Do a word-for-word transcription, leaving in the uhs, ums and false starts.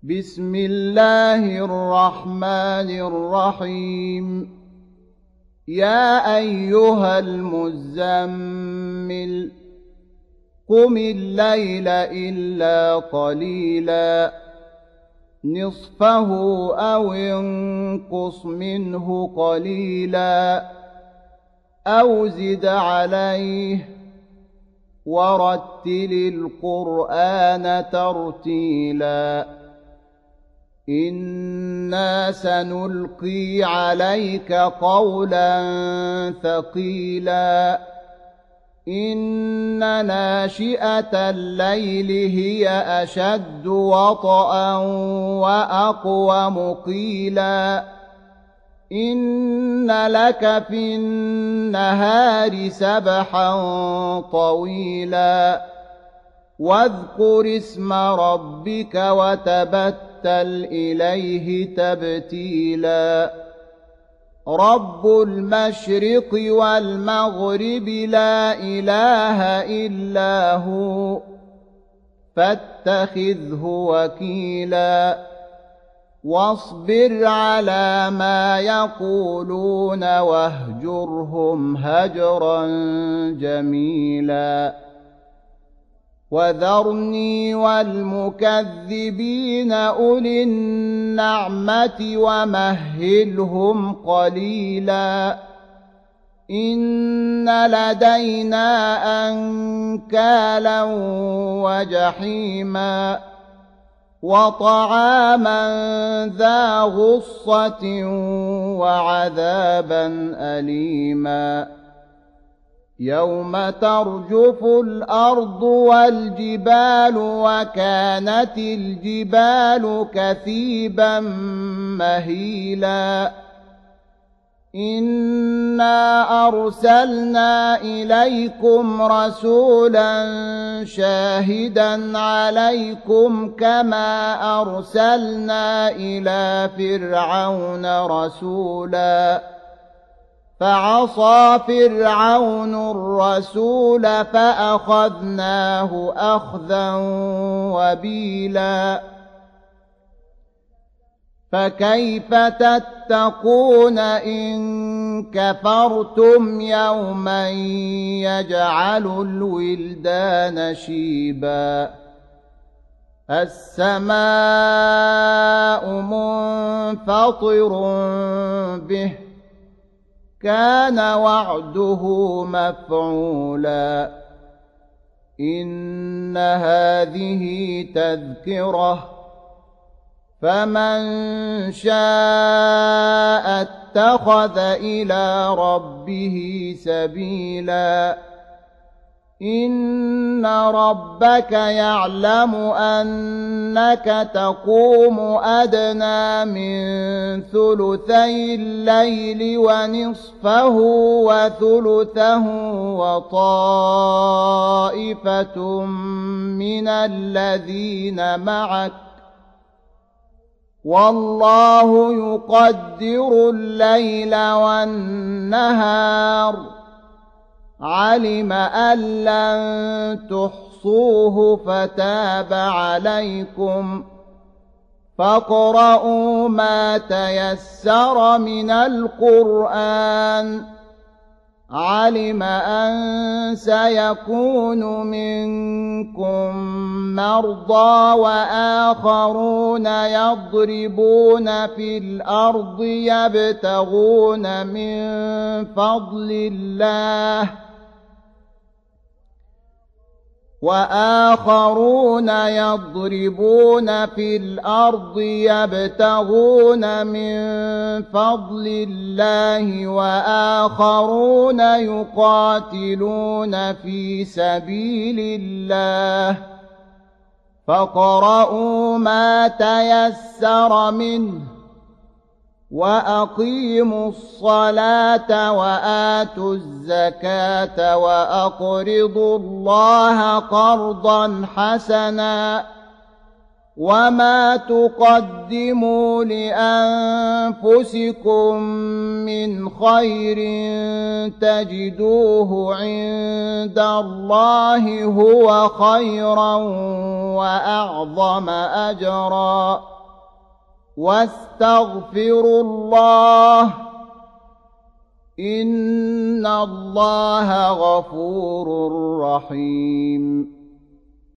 بسم الله الرحمن الرحيم. يا أيها المزمل قم الليل إلا قليلا نصفه أو انقص منه قليلا أو زد عليه ورتل القرآن ترتيلا إنا سنلقي عليك قولا ثقيلا إن ناشئة الليل هي أشد وطئا وأقوم قيلا إن لك في النهار سبحا طويلا واذكر اسم ربك وتبتل إليه تبتيلا رب المشرق والمغرب لا إله إلا هو فاتخذه وكيلا واصبر على ما يقولون واهجرهم هجرا جميلا وذرني والمكذبين أولي النعمة ومهلهم قليلا إن لدينا أنكالا وجحيما وطعاما ذا غصة وعذابا أليما يوم ترجف الأرض والجبال وكانت الجبال كثيبا مهيلا إنا أرسلنا إليكم رسولا شاهدا عليكم كما أرسلنا إلى فرعون رسولا فعصى فرعون الرسول فأخذناه أخذا وبيلا فكيف تتقون إن كفرتم يوما يجعل الولدان شيبا السماء منفطر به كان وعده مفعولا إن هذه تذكرة فمن شاء اتخذ إلى ربه سبيلا إن ربك يعلم أنك تقوم أدنى من ثلثي الليل ونصفه وثلثه وطائفة من الذين معك والله يقدر الليل والنهار علم أن لن تحصوه فتاب عليكم فاقرؤوا ما تيسر من القرآن علم أن سيكون منكم مرضى وآخرون يضربون في الأرض يبتغون من فضل الله وآخرون يضربون في الأرض يبتغون من فضل الله وآخرون يقاتلون في سبيل الله فاقرؤوا ما تيسر منه وأقيموا الصلاة وآتوا الزكاة وأقرضوا الله قرضا حسنا وما تقدموا لأنفسكم من خير تجدوه عند الله هو خيرا وأعظم أجرا واستغفروا الله إن الله غفور رحيم